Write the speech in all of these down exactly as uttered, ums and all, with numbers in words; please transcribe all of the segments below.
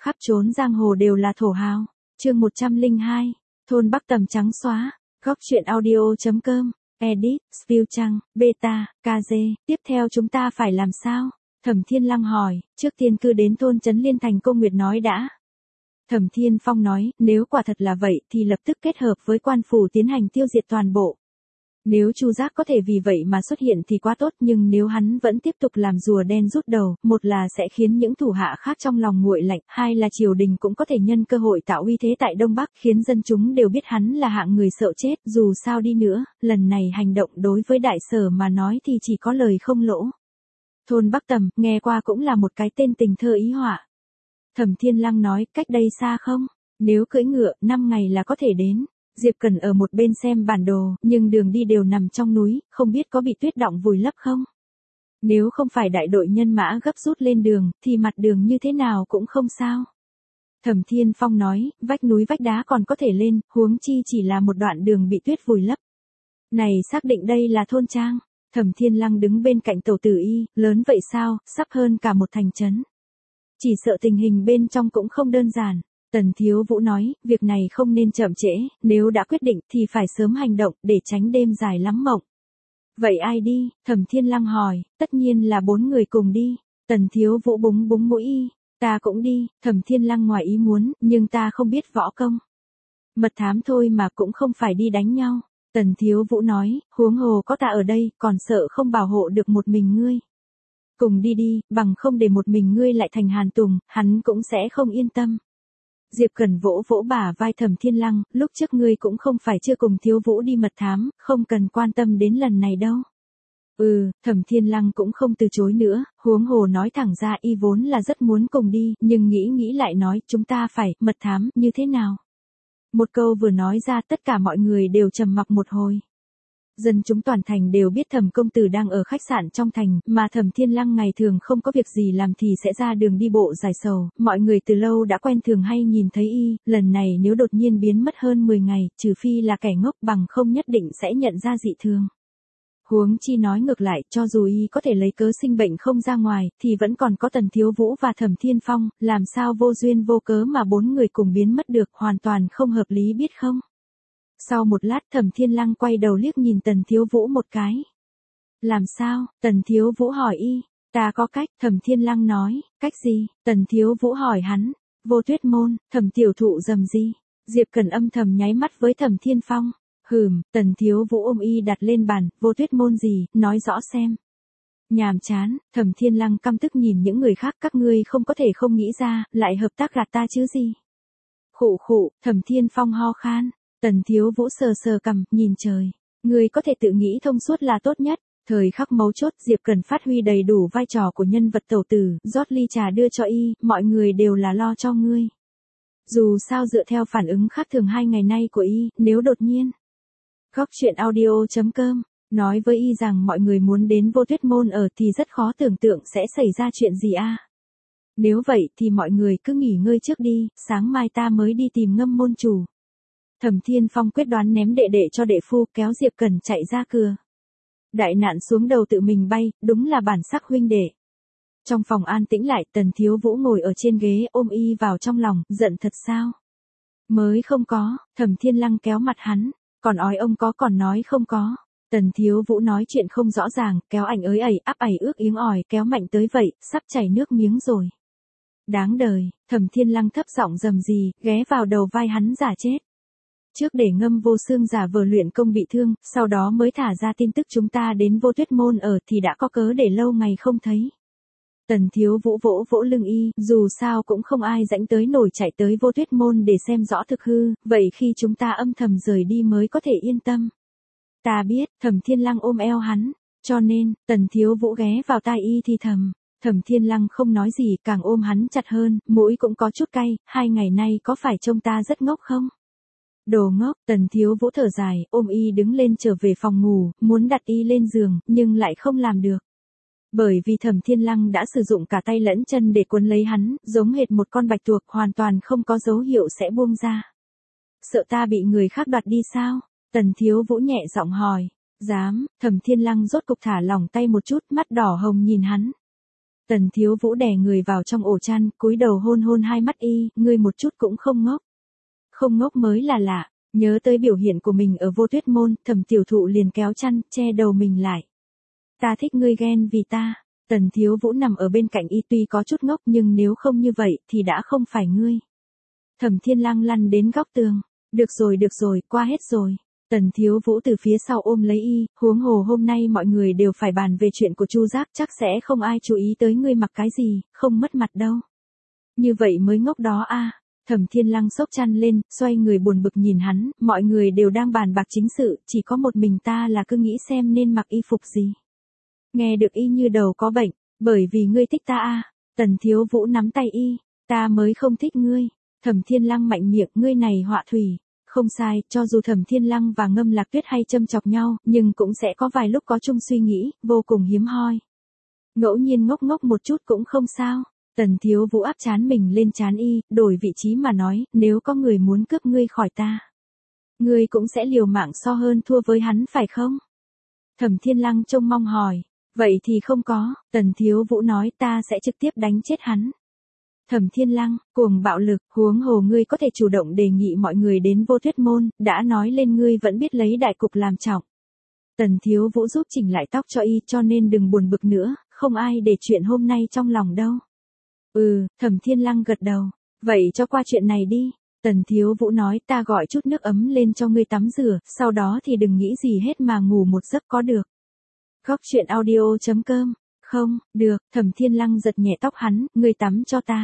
khắp trốn giang hồ đều là thổ hào. Chương một trăm lẻ hai, thôn Bắc Tầm trắng xóa. Góc truyện audio chấm com, edit, spill trăng, beta, ca dê. Tiếp theo chúng ta phải làm sao? Thẩm Thiên Lăng hỏi, trước tiên cứ đến thôn Trấn Liên thành Cô Nguyệt nói đã. Thẩm Thiên Phong nói, nếu quả thật là vậy thì lập tức kết hợp với quan phủ tiến hành tiêu diệt toàn bộ. Nếu Chu Giác có thể vì vậy mà xuất hiện thì quá tốt, nhưng nếu hắn vẫn tiếp tục làm rùa đen rút đầu, một là sẽ khiến những thủ hạ khác trong lòng nguội lạnh, hai là triều đình cũng có thể nhân cơ hội tạo uy thế tại Đông Bắc, khiến dân chúng đều biết hắn là hạng người sợ chết. Dù sao đi nữa, lần này hành động đối với Đại Sở mà nói thì chỉ có lời không lỗ. Thôn Bắc Tầm, nghe qua cũng là một cái tên tình thơ ý họa. Thẩm Thiên Lăng nói, cách đây xa không? Nếu cưỡi ngựa, năm ngày là có thể đến. Diệp Cẩn ở một bên xem bản đồ, nhưng đường đi đều nằm trong núi, không biết có bị tuyết đọng vùi lấp không? Nếu không phải đại đội nhân mã gấp rút lên đường, thì mặt đường như thế nào cũng không sao. Thẩm Thiên Phong nói, vách núi vách đá còn có thể lên, huống chi chỉ là một đoạn đường bị tuyết vùi lấp. Này xác định đây là thôn trang. Thẩm Thiên Lăng đứng bên cạnh Tẩu Tử Y, lớn vậy sao, sắp hơn cả một thành trấn. Chỉ sợ tình hình bên trong cũng không đơn giản. Tần Thiếu Vũ nói, việc này không nên chậm trễ, nếu đã quyết định thì phải sớm hành động, để tránh đêm dài lắm mộng. Vậy ai đi? Thẩm Thiên Lăng hỏi, tất nhiên là bốn người cùng đi. Tần Thiếu Vũ búng búng mũi y, ta cũng đi. Thẩm Thiên Lăng ngoài ý muốn, nhưng ta không biết võ công. Mật thám thôi mà cũng không phải đi đánh nhau. Tần Thiếu Vũ nói, huống hồ có ta ở đây, còn sợ không bảo hộ được một mình ngươi. Cùng đi đi, bằng không để một mình ngươi lại thành Hàn Tùng, hắn cũng sẽ không yên tâm. Diệp Cẩn vỗ vỗ bả vai Thẩm Thiên Lăng, lúc trước ngươi cũng không phải chưa cùng Thiếu Vũ đi mật thám, không cần quan tâm đến lần này đâu. Ừ, Thẩm Thiên Lăng cũng không từ chối nữa, huống hồ nói thẳng ra y vốn là rất muốn cùng đi, nhưng nghĩ nghĩ lại nói, chúng ta phải, mật thám, như thế nào? Một câu vừa nói ra tất cả mọi người đều trầm mặc một hồi. Dân chúng toàn thành đều biết Thẩm công tử đang ở khách sạn trong thành, mà Thẩm Thiên Lăng ngày thường không có việc gì làm thì sẽ ra đường đi bộ giải sầu, mọi người từ lâu đã quen thường hay nhìn thấy y, lần này nếu đột nhiên biến mất hơn mười ngày, trừ phi là kẻ ngốc, bằng không nhất định sẽ nhận ra dị thường. Huống chi nói ngược lại, cho dù y có thể lấy cớ sinh bệnh không ra ngoài, thì vẫn còn có Tần Thiếu Vũ và Thẩm Thiên Phong, làm sao vô duyên vô cớ mà bốn người cùng biến mất được, hoàn toàn không hợp lý biết không? Sau một lát Thẩm Thiên Lăng quay đầu liếc nhìn Tần Thiếu Vũ một cái. Làm sao? Tần Thiếu Vũ hỏi y. Ta có cách, Thẩm Thiên Lăng nói. Cách gì? Tần Thiếu Vũ hỏi hắn. Vô tuyết môn. Thẩm tiểu thụ dầm gì? Diệp Cẩn âm thầm nháy mắt với Thẩm Thiên Phong. Hừm, Tần Thiếu Vũ ôm y đặt lên bàn. Vô tuyết môn gì? Nói rõ xem. Nhàm chán. Thẩm Thiên Lăng căm tức nhìn những người khác, các ngươi không có thể không nghĩ ra, lại hợp tác gạt ta chứ gì? Khụ khụ. Thẩm Thiên Phong ho khan. Tần Thiếu Vũ sờ sờ cằm, nhìn trời. Người có thể tự nghĩ thông suốt là tốt nhất. Thời khắc mấu chốt, Diệp Cẩn phát huy đầy đủ vai trò của nhân vật tẩu tử, rót ly trà đưa cho y, mọi người đều là lo cho ngươi. Dù sao dựa theo phản ứng khác thường hai ngày nay của y, nếu đột nhiên. Góc truyện audio chấm com, nói với y rằng mọi người muốn đến Vô Tuyết môn ở thì rất khó tưởng tượng sẽ xảy ra chuyện gì a. Nếu vậy thì mọi người cứ nghỉ ngơi trước đi, sáng mai ta mới đi tìm Ngâm môn chủ. Thẩm Thiên Phong quyết đoán ném đệ đệ cho đệ phu, kéo Diệp Cẩn chạy ra cửa. Đại nạn xuống đầu tự mình bay, đúng là bản sắc huynh đệ. Trong phòng an tĩnh lại, Tần Thiếu Vũ ngồi ở trên ghế ôm y vào trong lòng, giận thật sao? Mới không có. Thẩm Thiên Lăng kéo mặt hắn, còn ói ông có còn nói không có. Tần Thiếu Vũ nói chuyện không rõ ràng, kéo ảnh ới ẩy áp ẩy ước yếng ỏi, kéo mạnh tới vậy, sắp chảy nước miếng rồi. Đáng đời. Thẩm Thiên Lăng thấp giọng rầm rì, ghé vào đầu vai hắn giả chết. Trước để Ngâm Vô Xương giả vờ luyện công bị thương, sau đó mới thả ra tin tức chúng ta đến Vô Tuyết môn ở thì đã có cớ để lâu ngày không thấy. Tần Thiếu Vũ vỗ vỗ lưng y, dù sao cũng không ai rãnh tới nổi chạy tới Vô Tuyết môn để xem rõ thực hư, vậy khi chúng ta âm thầm rời đi mới có thể yên tâm. Ta biết. Thẩm Thiên Lăng ôm eo hắn, cho nên, Tần Thiếu Vũ ghé vào tai y thì thầm. Thẩm Thiên Lăng không nói gì, càng ôm hắn chặt hơn, mũi cũng có chút cay, hai ngày nay có phải trông ta rất ngốc không? Đồ ngốc. Tần Thiếu Vũ thở dài, ôm y đứng lên trở về phòng ngủ, muốn đặt y lên giường, nhưng lại không làm được. Bởi vì Thẩm Thiên Lăng đã sử dụng cả tay lẫn chân để cuốn lấy hắn, giống hệt một con bạch tuộc, hoàn toàn không có dấu hiệu sẽ buông ra. Sợ ta bị người khác đoạt đi sao? Tần Thiếu Vũ nhẹ giọng hỏi. Dám. Thẩm Thiên Lăng rốt cục thả lỏng tay một chút, mắt đỏ hồng nhìn hắn. Tần Thiếu Vũ đè người vào trong ổ chăn, cúi đầu hôn hôn hai mắt y, ngươi một chút cũng không ngốc. Không ngốc mới là lạ, nhớ tới biểu hiện của mình ở Vô Tuyết Môn, Thẩm Tiểu Thụ liền kéo chăn, che đầu mình lại. Ta thích ngươi ghen vì ta. Tần Thiếu Vũ nằm ở bên cạnh y tuy có chút ngốc nhưng nếu không như vậy thì đã không phải ngươi. Thẩm Thiên Lăng lăn đến góc tường. Được rồi được rồi, qua hết rồi. Tần Thiếu Vũ từ phía sau ôm lấy y, huống hồ hôm nay mọi người đều phải bàn về chuyện của Chu Giác, chắc sẽ không ai chú ý tới ngươi mặc cái gì, không mất mặt đâu. Như vậy mới ngốc đó a. Thẩm Thiên Lăng xốc chăn lên, xoay người buồn bực nhìn hắn, mọi người đều đang bàn bạc chính sự, chỉ có một mình ta là cứ nghĩ xem nên mặc y phục gì. Nghe được y như đầu có bệnh, bởi vì ngươi thích ta a. Tần Thiếu Vũ nắm tay y, ta mới không thích ngươi. Thẩm Thiên Lăng mạnh miệng, ngươi này họa thủy. Không sai, cho dù Thẩm Thiên Lăng và Ngâm Lạc Tuyết hay châm chọc nhau, nhưng cũng sẽ có vài lúc có chung suy nghĩ, vô cùng hiếm hoi. Ngẫu nhiên ngốc ngốc một chút cũng không sao. Tần Thiếu Vũ áp chán mình lên chán y, đổi vị trí mà nói, nếu có người muốn cướp ngươi khỏi ta, ngươi cũng sẽ liều mạng so hơn thua với hắn phải không? Thẩm Thiên Lăng trông mong hỏi, vậy thì không có, Tần Thiếu Vũ nói ta sẽ trực tiếp đánh chết hắn. Thẩm Thiên Lăng, cuồng bạo lực, huống hồ ngươi có thể chủ động đề nghị mọi người đến Vô Tuyết Môn, đã nói lên ngươi vẫn biết lấy đại cục làm trọng. Tần Thiếu Vũ giúp chỉnh lại tóc cho y cho nên đừng buồn bực nữa, không ai để chuyện hôm nay trong lòng đâu. Ừ, Thẩm Thiên Lăng gật đầu, vậy cho qua chuyện này đi. Tần Thiếu Vũ nói ta gọi chút nước ấm lên cho ngươi tắm rửa, sau đó thì đừng nghĩ gì hết mà ngủ một giấc có được. Góc truyện audio chấm com. Không, được, Thẩm Thiên Lăng giật nhẹ tóc hắn, ngươi tắm cho ta.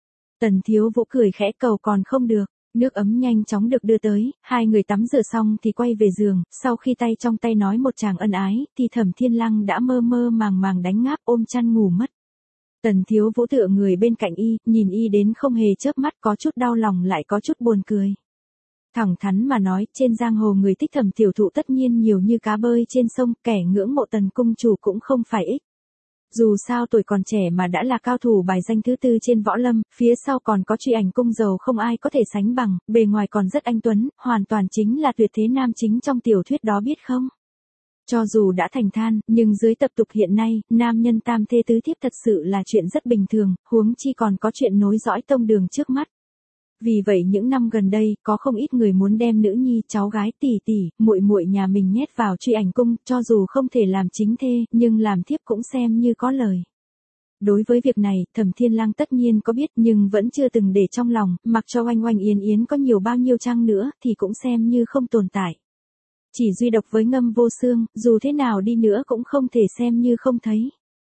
Tần Thiếu Vũ cười khẽ cầu còn không được, nước ấm nhanh chóng được đưa tới, hai người tắm rửa xong thì quay về giường, sau khi tay trong tay nói một tràng ân ái, thì Thẩm Thiên Lăng đã mơ mơ màng màng đánh ngáp ôm chăn ngủ mất. Tần Thiếu Vũ tựa người bên cạnh y, nhìn y đến không hề chớp mắt, có chút đau lòng lại có chút buồn cười. Thẳng thắn mà nói, trên giang hồ người thích Thẩm Tiểu Thụ tất nhiên nhiều như cá bơi trên sông, kẻ ngưỡng mộ Tần cung chủ cũng không phải ít. Dù sao tuổi còn trẻ mà đã là cao thủ bài danh thứ tư trên võ lâm, phía sau còn có Truy Ảnh Cung giàu không ai có thể sánh bằng, bề ngoài còn rất anh tuấn, hoàn toàn chính là tuyệt thế nam chính trong tiểu thuyết đó biết không? Cho dù đã thành than, nhưng dưới tập tục hiện nay, nam nhân tam thê tứ thiếp thật sự là chuyện rất bình thường, huống chi còn có chuyện nối dõi tông đường trước mắt. Vì vậy những năm gần đây, có không ít người muốn đem nữ nhi, cháu gái, tỷ tỷ, muội muội nhà mình nhét vào Truy Ảnh Cung, cho dù không thể làm chính thê, nhưng làm thiếp cũng xem như có lời. Đối với việc này, Thẩm Thiên Lăng tất nhiên có biết nhưng vẫn chưa từng để trong lòng, mặc cho Oanh Oanh Yến Yến có nhiều bao nhiêu trang nữa, thì cũng xem như không tồn tại. Chỉ duy độc với Ngâm Vô Xương, dù thế nào đi nữa cũng không thể xem như không thấy.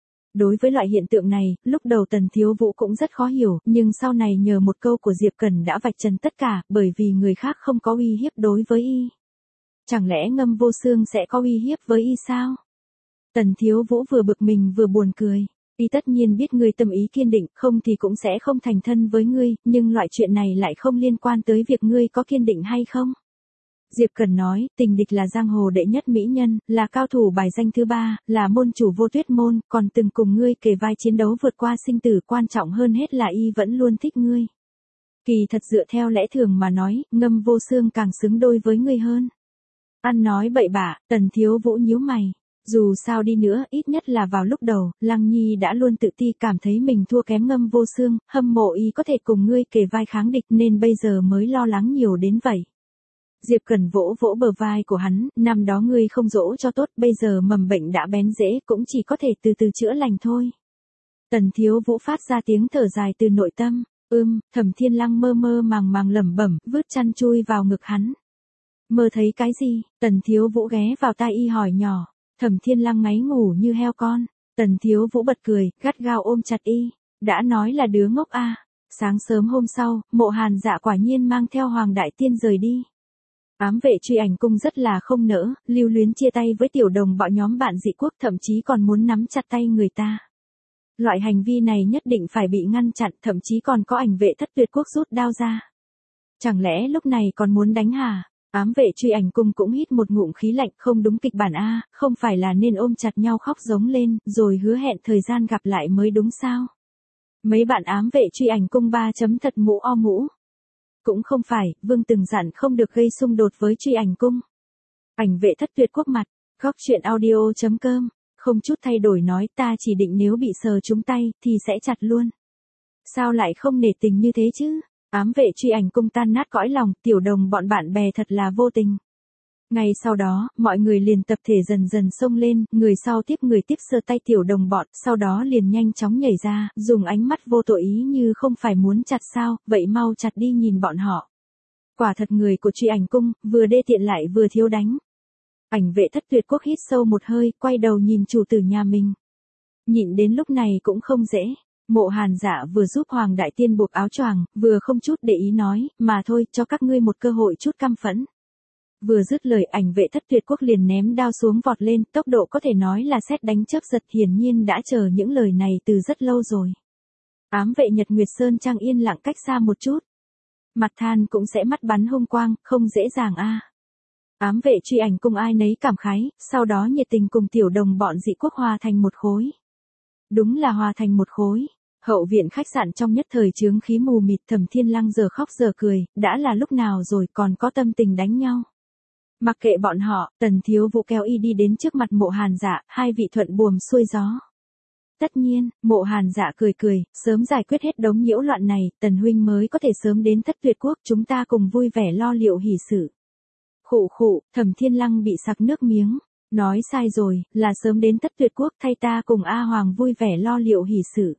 Đối với loại hiện tượng này, lúc đầu Tần Thiếu Vũ cũng rất khó hiểu, nhưng sau này nhờ một câu của Diệp Cẩn đã vạch trần tất cả, bởi vì người khác không có uy hiếp đối với y. Chẳng lẽ Ngâm Vô Xương sẽ có uy hiếp với y sao? Tần Thiếu Vũ vừa bực mình vừa buồn cười. Y tất nhiên biết ngươi tâm ý kiên định, không thì cũng sẽ không thành thân với ngươi, nhưng loại chuyện này lại không liên quan tới việc ngươi có kiên định hay không. Diệp Cẩn nói, tình địch là giang hồ đệ nhất mỹ nhân, là cao thủ bài danh thứ ba, là môn chủ Vô Tuyết Môn, còn từng cùng ngươi kề vai chiến đấu vượt qua sinh tử, quan trọng hơn hết là y vẫn luôn thích ngươi. Kỳ thật dựa theo lẽ thường mà nói, Ngâm Vô Xương càng xứng đôi với ngươi hơn. Ăn nói bậy bạ, Tần Thiếu Vũ nhíu mày. Dù sao đi nữa, ít nhất là vào lúc đầu, Lăng Nhi đã luôn tự ti cảm thấy mình thua kém Ngâm Vô Xương, hâm mộ y có thể cùng ngươi kề vai kháng địch nên bây giờ mới lo lắng nhiều đến vậy. Diệp Cẩn vỗ vỗ bờ vai của hắn, năm đó ngươi không dỗ cho tốt, bây giờ mầm bệnh đã bén rễ, cũng chỉ có thể từ từ chữa lành thôi. Tần Thiếu Vũ phát ra tiếng thở dài từ nội tâm, ưm, Thẩm Thiên Lăng mơ mơ màng màng lẩm bẩm, vứt chăn chui vào ngực hắn. Mơ thấy cái gì? Tần Thiếu Vũ ghé vào tai y hỏi nhỏ. Thẩm Thiên Lăng ngáy ngủ như heo con. Tần Thiếu Vũ bật cười, gắt gao ôm chặt y. Đã nói là đứa ngốc a. À. Sáng sớm hôm sau, Mộ Hàn Dạ quả nhiên mang theo Hoàng Đại Tiên rời đi. Ám vệ Truy Ảnh Cung rất là không nỡ, lưu luyến chia tay với tiểu đồng bọn nhóm bạn dị quốc, thậm chí còn muốn nắm chặt tay người ta. Loại hành vi này nhất định phải bị ngăn chặn, thậm chí còn có ảnh vệ Thất Tuyệt Quốc rút đao ra. Chẳng lẽ lúc này còn muốn đánh hả? Ám vệ Truy Ảnh Cung cũng hít một ngụm khí lạnh, không đúng kịch bản a, không phải là nên ôm chặt nhau khóc giống lên, rồi hứa hẹn thời gian gặp lại mới đúng sao? Mấy bạn ám vệ Truy Ảnh Cung ba chấm thật mũ o mũ. Cũng không phải, Vương từng dặn không được gây xung đột với Truy Ảnh Cung. Ảnh vệ Thất Tuyệt Quốc mặt, góc truyện audio chấm com. không chút thay đổi nói ta chỉ định nếu bị sờ trúng tay, thì sẽ chặt luôn. Sao lại không nể tình như thế chứ? Ám vệ truy ảnh cung tan nát cõi lòng, tiểu đồng bọn bạn bè thật là vô tình. Ngay sau đó, mọi người liền tập thể dần dần xông lên, người sau tiếp người tiếp sờ tay tiểu đồng bọn, sau đó liền nhanh chóng nhảy ra, dùng ánh mắt vô tội ý như không phải muốn chặt sao, vậy mau chặt đi nhìn bọn họ. Quả thật người của truy ảnh cung, vừa đê tiện lại vừa thiếu đánh. Ảnh vệ thất tuyệt quốc hít sâu một hơi, quay đầu nhìn chủ tử nhà mình. Nhịn đến lúc này cũng không dễ. Mộ Hàn Dạ vừa giúp Hoàng Đại Tiên buộc áo choàng, vừa không chút để ý nói, mà thôi, cho các ngươi một cơ hội chút căm phẫn. Vừa dứt lời ảnh vệ thất tuyệt quốc liền ném đao xuống vọt lên, tốc độ có thể nói là sét đánh chớp giật, hiển nhiên đã chờ những lời này từ rất lâu rồi. Ám vệ Nhật Nguyệt Sơn Trang yên lặng cách xa một chút. Mặt than cũng sẽ mắt bắn hung quang, không dễ dàng a. Ám vệ truy ảnh cung ai nấy cảm khái, sau đó nhiệt tình cùng tiểu đồng bọn dị quốc hòa thành một khối. Đúng là hòa thành một khối. Hậu viện khách sạn trong nhất thời chướng khí mù mịt, Thẩm Thiên Lăng giờ khóc giờ cười, đã là lúc nào rồi còn có tâm tình đánh nhau. Mặc kệ bọn họ, Tần Thiếu Vũ kéo y đi đến trước mặt Mộ Hàn Dạ, hai vị thuận buồm xuôi gió. Tất nhiên, Mộ Hàn Dạ cười cười, sớm giải quyết hết đống nhiễu loạn này, Tần huynh mới có thể sớm đến Thất Tuyệt Quốc, chúng ta cùng vui vẻ lo liệu hỷ sự. Khụ khụ, Thẩm Thiên Lăng bị sặc nước miếng, nói sai rồi, là sớm đến Thất Tuyệt Quốc thay ta cùng A Hoàng vui vẻ lo liệu hỷ sự.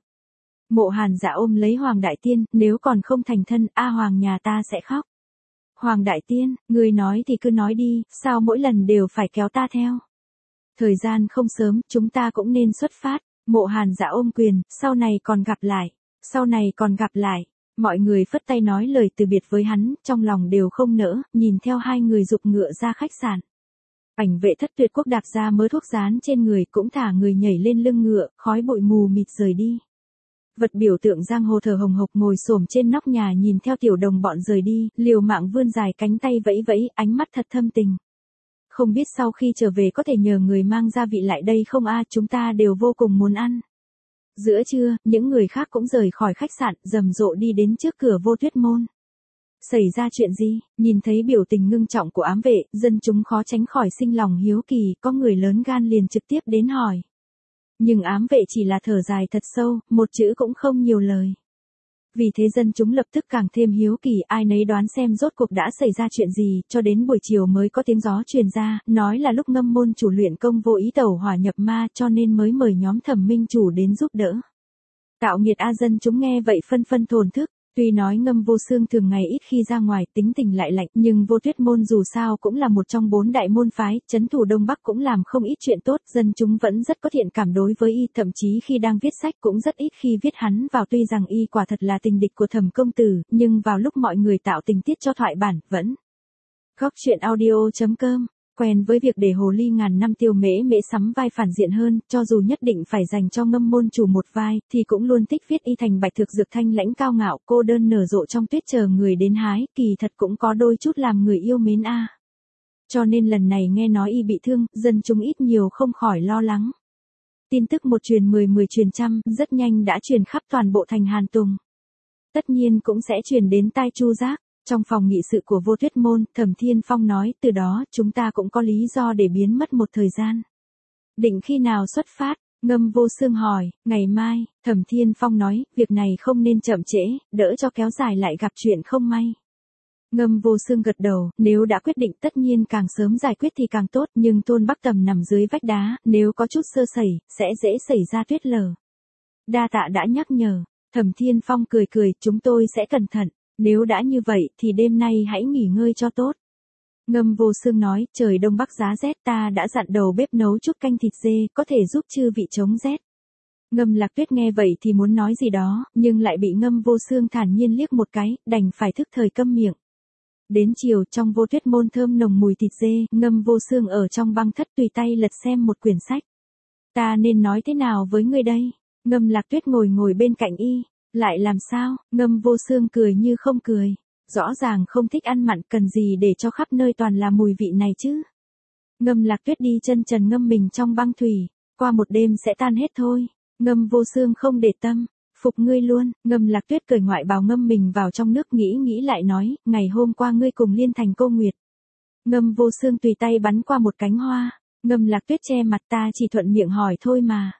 Mộ Hàn Dạ ôm lấy Hoàng Đại Tiên, nếu còn không thành thân, A Hoàng nhà ta sẽ khóc. Hoàng Đại Tiên, người nói thì cứ nói đi, sao mỗi lần đều phải kéo ta theo. Thời gian không sớm, chúng ta cũng nên xuất phát. Mộ Hàn Dạ ôm quyền, sau này còn gặp lại, sau này còn gặp lại. Mọi người phất tay nói lời từ biệt với hắn, trong lòng đều không nỡ, nhìn theo hai người giục ngựa ra khách sạn. Ảnh vệ thất tuyệt quốc đạp ra mớ thuốc dán trên người, cũng thả người nhảy lên lưng ngựa, khói bụi mù mịt rời đi. Vật biểu tượng giang hồ thở hồng hộc ngồi xổm trên nóc nhà nhìn theo tiểu đồng bọn rời đi, liều mạng vươn dài cánh tay vẫy vẫy, ánh mắt thật thâm tình. Không biết sau khi trở về có thể nhờ người mang gia vị lại đây không a, chúng ta đều vô cùng muốn ăn. Giữa trưa, những người khác cũng rời khỏi khách sạn, rầm rộ đi đến trước cửa Vô Tuyết Môn. Xảy ra chuyện gì? Nhìn thấy biểu tình ngưng trọng của ám vệ, dân chúng khó tránh khỏi sinh lòng hiếu kỳ, có người lớn gan liền trực tiếp đến hỏi. Nhưng ám vệ chỉ là thở dài thật sâu, một chữ cũng không nhiều lời. Vì thế dân chúng lập tức càng thêm hiếu kỳ, ai nấy đoán xem rốt cuộc đã xảy ra chuyện gì, cho đến buổi chiều mới có tiếng gió truyền ra, nói là lúc Ngâm môn chủ luyện công vô ý tẩu hỏa nhập ma, cho nên mới mời nhóm Thẩm minh chủ đến giúp đỡ. Tạo nghiệt a, dân chúng nghe vậy phân phân thổn thức. Tuy nói Ngâm Vô Xương thường ngày ít khi ra ngoài, tính tình lại lạnh, nhưng Vô Tuyết Môn dù sao cũng là một trong bốn đại môn phái, trấn thủ Đông Bắc cũng làm không ít chuyện tốt, dân chúng vẫn rất có thiện cảm đối với y, thậm chí khi đang viết sách cũng rất ít khi viết hắn vào, tuy rằng y quả thật là tình địch của Thẩm công tử, nhưng vào lúc mọi người tạo tình tiết cho thoại bản, vẫn. Góc truyện audio chấm com Quen với việc để hồ ly ngàn năm tiêu mễ mễ sắm vai phản diện hơn, cho dù nhất định phải dành cho Ngâm môn chủ một vai, thì cũng luôn thích viết y thành bạch thực dược thanh lãnh cao ngạo, cô đơn nở rộ trong tuyết chờ người đến hái, kỳ thật cũng có đôi chút làm người yêu mến a. À. Cho nên lần này nghe nói y bị thương, dân chúng ít nhiều không khỏi lo lắng. Tin tức một truyền mười mười truyền trăm, rất nhanh đã truyền khắp toàn bộ thành Hàn Tùng. Tất nhiên cũng sẽ truyền đến tai Chu Giác. Trong phòng nghị sự của Vô Tuyết Môn, Thẩm Thiên Phong nói, từ đó, chúng ta cũng có lý do để biến mất một thời gian. Định khi nào xuất phát? Ngâm Vô Xương hỏi, ngày mai, Thẩm Thiên Phong nói, việc này không nên chậm trễ, đỡ cho kéo dài lại gặp chuyện không may. Ngâm Vô Xương gật đầu, nếu đã quyết định tất nhiên càng sớm giải quyết thì càng tốt, nhưng thôn Bắc Tầm nằm dưới vách đá, nếu có chút sơ sẩy, sẽ dễ xảy ra tuyết lở. Đa tạ đã nhắc nhở, Thẩm Thiên Phong cười cười, chúng tôi sẽ cẩn thận. Nếu đã như vậy thì đêm nay hãy nghỉ ngơi cho tốt. Ngâm Vô Xương nói, trời đông bắc giá rét, ta đã dặn đầu bếp nấu chút canh thịt dê, có thể giúp chư vị chống rét. Ngâm Lạc Tuyết nghe vậy thì muốn nói gì đó, nhưng lại bị Ngâm Vô Xương thản nhiên liếc một cái, đành phải thức thời câm miệng. Đến chiều, trong Vô Tuyết Môn thơm nồng mùi thịt dê, Ngâm Vô Xương ở trong băng thất tùy tay lật xem một quyển sách. Ta nên nói thế nào với ngươi đây? Ngâm Lạc Tuyết ngồi ngồi bên cạnh y. Lại làm sao? Ngâm Vô Xương cười như không cười. Rõ ràng không thích ăn mặn, cần gì để cho khắp nơi toàn là mùi vị này chứ? Ngâm Lạc Tuyết đi chân trần ngâm mình trong băng thủy, qua một đêm sẽ tan hết thôi. Ngâm Vô Xương không để tâm, phục ngươi luôn. Ngâm Lạc Tuyết cởi ngoại bào ngâm mình vào trong nước, nghĩ nghĩ lại nói, ngày hôm qua ngươi cùng Liên Thành Cô Nguyệt. Ngâm Vô Xương tùy tay bắn qua một cánh hoa, Ngâm Lạc Tuyết che mặt, ta chỉ thuận miệng hỏi thôi mà.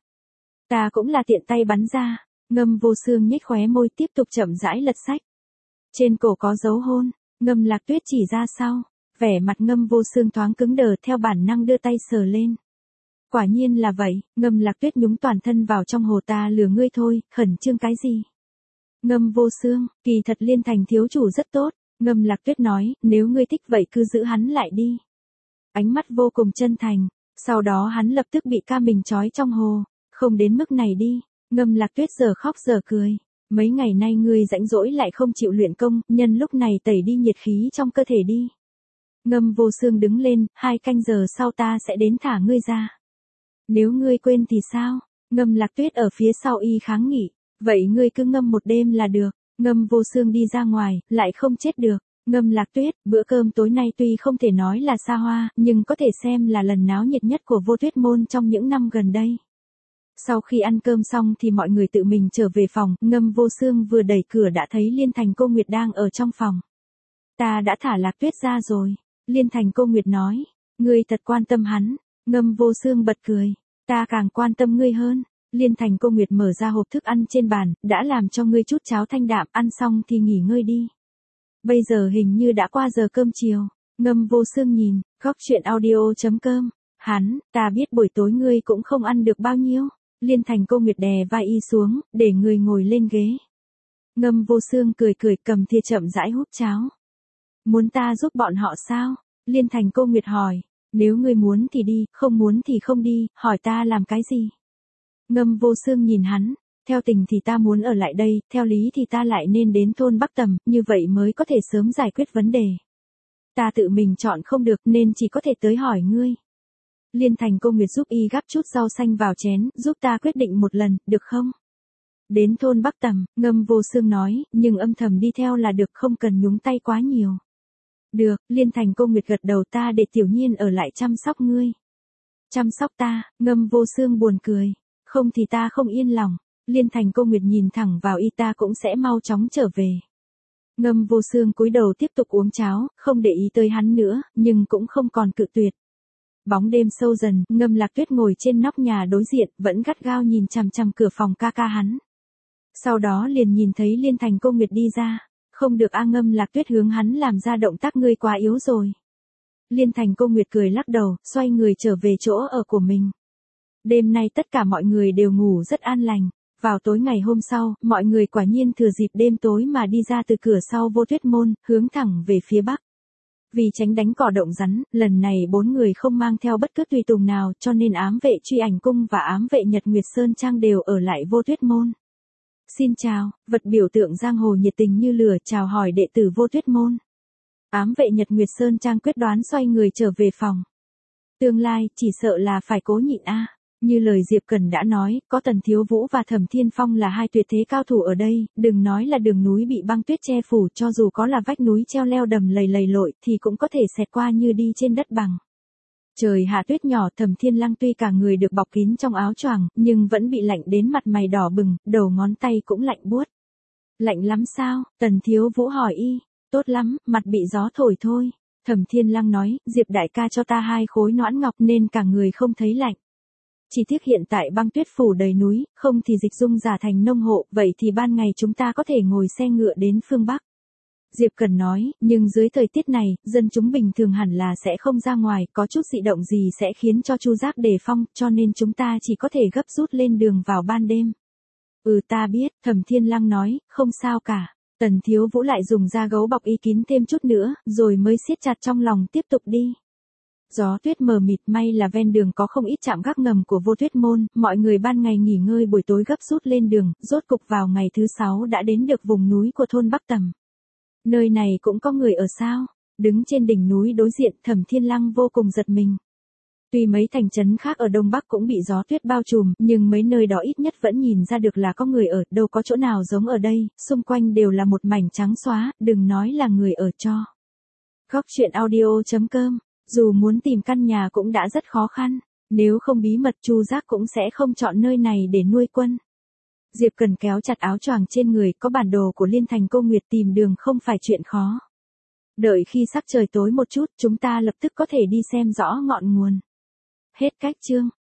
Ta cũng là tiện tay bắn ra. Ngâm Vô Xương nhếch khóe môi tiếp tục chậm rãi lật sách. Trên cổ có dấu hôn, Ngâm Lạc Tuyết chỉ ra sau. Vẻ mặt Ngâm Vô Xương thoáng cứng đờ, theo bản năng đưa tay sờ lên. Quả nhiên là vậy, Ngâm Lạc Tuyết nhúng toàn thân vào trong hồ, ta lừa ngươi thôi, khẩn trương cái gì. Ngâm Vô Xương, kỳ thật Liên Thành thiếu chủ rất tốt. Ngâm Lạc Tuyết nói, nếu ngươi thích vậy cứ giữ hắn lại đi. Ánh mắt vô cùng chân thành, sau đó hắn lập tức bị ca mình trói trong hồ. Không đến mức này đi. Ngâm Lạc Tuyết giờ khóc giờ cười. Mấy ngày nay ngươi rãnh rỗi lại không chịu luyện công, nhân lúc này tẩy đi nhiệt khí trong cơ thể đi. Ngâm Vô Xương đứng lên, hai canh giờ sau ta sẽ đến thả ngươi ra. Nếu ngươi quên thì sao? Ngâm Lạc Tuyết ở phía sau y kháng nghị. Vậy ngươi cứ ngâm một đêm là được. Ngâm Vô Xương đi ra ngoài, lại không chết được. Ngâm Lạc Tuyết, bữa cơm tối nay tuy không thể nói là xa hoa, nhưng có thể xem là lần náo nhiệt nhất của Vô Tuyết môn trong những năm gần đây. Sau khi ăn cơm xong thì mọi người tự mình trở về phòng, Ngâm Vô Xương vừa đẩy cửa đã thấy Liên Thành Cô Nguyệt đang ở trong phòng. Ta đã thả Lạc Tuyết ra rồi. Liên Thành Cô Nguyệt nói, ngươi thật quan tâm hắn. Ngâm Vô Xương bật cười, ta càng quan tâm ngươi hơn. Liên Thành Cô Nguyệt mở ra hộp thức ăn trên bàn, đã làm cho ngươi chút cháo thanh đạm, ăn xong thì nghỉ ngơi đi. Bây giờ hình như đã qua giờ cơm chiều. Ngâm Vô Xương nhìn, góc truyện audio chấm com. Hắn, ta biết buổi tối ngươi cũng không ăn được bao nhiêu. Liên Thành Cô Nguyệt đè vai y xuống, để người ngồi lên ghế. Ngâm Vô Xương cười cười, cầm thìa chậm rãi húp cháo. Muốn ta giúp bọn họ sao? Liên Thành Cô Nguyệt hỏi. Nếu ngươi muốn thì đi, không muốn thì không đi, hỏi ta làm cái gì? Ngâm Vô Xương nhìn hắn. Theo tình thì ta muốn ở lại đây, theo lý thì ta lại nên đến thôn Bắc Tầm, như vậy mới có thể sớm giải quyết vấn đề. Ta tự mình chọn không được nên chỉ có thể tới hỏi ngươi. Liên Thành Cô Nguyệt giúp y gắp chút rau xanh vào chén, giúp ta quyết định một lần, được không? Đến thôn Bắc Tầm, Ngâm Vô Xương nói, nhưng âm thầm đi theo là được, không cần nhúng tay quá nhiều. Được, Liên Thành Cô Nguyệt gật đầu, ta để Tiểu Nhiên ở lại chăm sóc ngươi. Chăm sóc ta, Ngâm Vô Xương buồn cười. Không thì ta không yên lòng. Liên Thành Cô Nguyệt nhìn thẳng vào y, ta cũng sẽ mau chóng trở về. Ngâm Vô Xương cúi đầu tiếp tục uống cháo, không để ý tới hắn nữa, nhưng cũng không còn cự tuyệt. Bóng đêm sâu dần, Ngâm Lạc Tuyết ngồi trên nóc nhà đối diện, vẫn gắt gao nhìn chằm chằm cửa phòng ca ca hắn. Sau đó liền nhìn thấy Liên Thành Cô Nguyệt đi ra. Không được a, Ngâm Lạc Tuyết hướng hắn làm ra động tác, ngươi quá yếu rồi. Liên Thành Cô Nguyệt cười lắc đầu, xoay người trở về chỗ ở của mình. Đêm nay tất cả mọi người đều ngủ rất an lành. Vào tối ngày hôm sau, mọi người quả nhiên thừa dịp đêm tối mà đi ra từ cửa sau Vô Tuyết môn, hướng thẳng về phía bắc. Vì tránh đánh cỏ động rắn, lần này bốn người không mang theo bất cứ tùy tùng nào, cho nên ám vệ Truy Ảnh cung và ám vệ Nhật Nguyệt Sơn Trang đều ở lại Vô Tuyết môn. Xin chào, vật biểu tượng giang hồ nhiệt tình như lửa chào hỏi đệ tử Vô Tuyết môn. Ám vệ Nhật Nguyệt Sơn Trang quyết đoán xoay người trở về phòng. Tương lai, chỉ sợ là phải cố nhịn a. Như lời Diệp Cẩn đã nói, có Tần Thiếu Vũ và Thẩm Thiên Phong là hai tuyệt thế cao thủ ở đây, đừng nói là đường núi bị băng tuyết che phủ, cho dù có là vách núi treo leo đầm lầy lầy lội thì cũng có thể xẹt qua như đi trên đất bằng. Trời hạ tuyết nhỏ, Thẩm Thiên Lăng tuy cả người được bọc kín trong áo choàng, nhưng vẫn bị lạnh đến mặt mày đỏ bừng, đầu ngón tay cũng lạnh buốt. Lạnh lắm sao? Tần Thiếu Vũ hỏi y. Tốt lắm, mặt bị gió thổi thôi. Thẩm Thiên Lăng nói, Diệp đại ca cho ta hai khối noãn ngọc nên cả người không thấy lạnh. Chỉ tiếc hiện tại băng tuyết phủ đầy núi, không thì dịch dung giả thành nông hộ, vậy thì ban ngày chúng ta có thể ngồi xe ngựa đến phương Bắc. Diệp Cẩn nói, nhưng dưới thời tiết này, dân chúng bình thường hẳn là sẽ không ra ngoài, có chút dị động gì sẽ khiến cho Chu Giác đề phong, cho nên chúng ta chỉ có thể gấp rút lên đường vào ban đêm. Ừ ta biết, Thẩm Thiên Lăng nói, không sao cả. Tần Thiếu Vũ lại dùng da gấu bọc y kín thêm chút nữa, rồi mới siết chặt trong lòng tiếp tục đi. Gió tuyết mờ mịt, may là ven đường có không ít trạm gác ngầm của Vô Tuyết môn, mọi người ban ngày nghỉ ngơi buổi tối gấp rút lên đường, rốt cục vào ngày thứ sáu đã đến được vùng núi của thôn Bắc Tầm. Nơi này cũng có người ở sao? Đứng trên đỉnh núi đối diện, Thẩm Thiên Lăng vô cùng giật mình. Tuy mấy thành trấn khác ở Đông Bắc cũng bị gió tuyết bao trùm, nhưng mấy nơi đó ít nhất vẫn nhìn ra được là có người ở, đâu có chỗ nào giống ở đây, xung quanh đều là một mảnh trắng xóa, đừng nói là người ở cho. Góc truyện audio chấm com. Dù muốn tìm căn nhà cũng đã rất khó khăn, nếu không bí mật Chu Giác cũng sẽ không chọn nơi này để nuôi quân. Diệp Cần kéo chặt áo choàng trên người, có bản đồ của Liên Thành Cô Nguyệt, tìm đường không phải chuyện khó. Đợi khi sắc trời tối một chút, chúng ta lập tức có thể đi xem rõ ngọn nguồn. Hết cách chương.